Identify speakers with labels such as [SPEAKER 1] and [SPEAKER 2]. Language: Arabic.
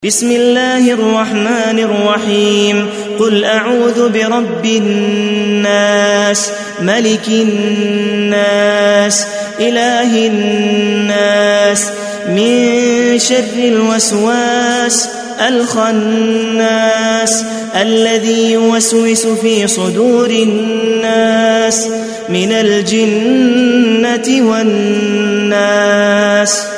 [SPEAKER 1] بسم الله الرحمن الرحيم قل أعوذ برب الناس ملك الناس إله الناس من شر الوسواس الخناس الذي يوسوس في صدور الناس من الجنة والناس.